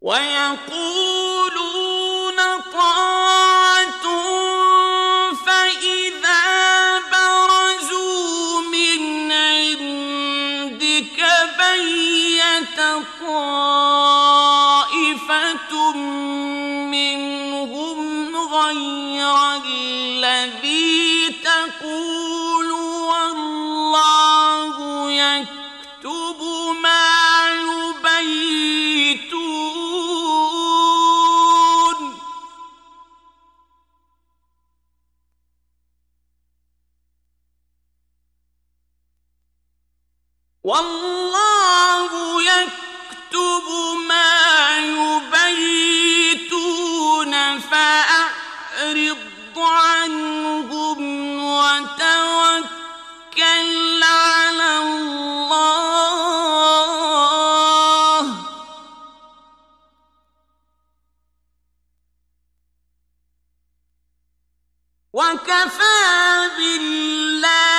ويقولون طاعة فإذا برزوا من عندك بيت طائفة منهم غير الذي تقول والله يكتب ما يبيتون والله يكتب ما يبيتون فأعرض عنهم وتوكل على الله وكفى بالله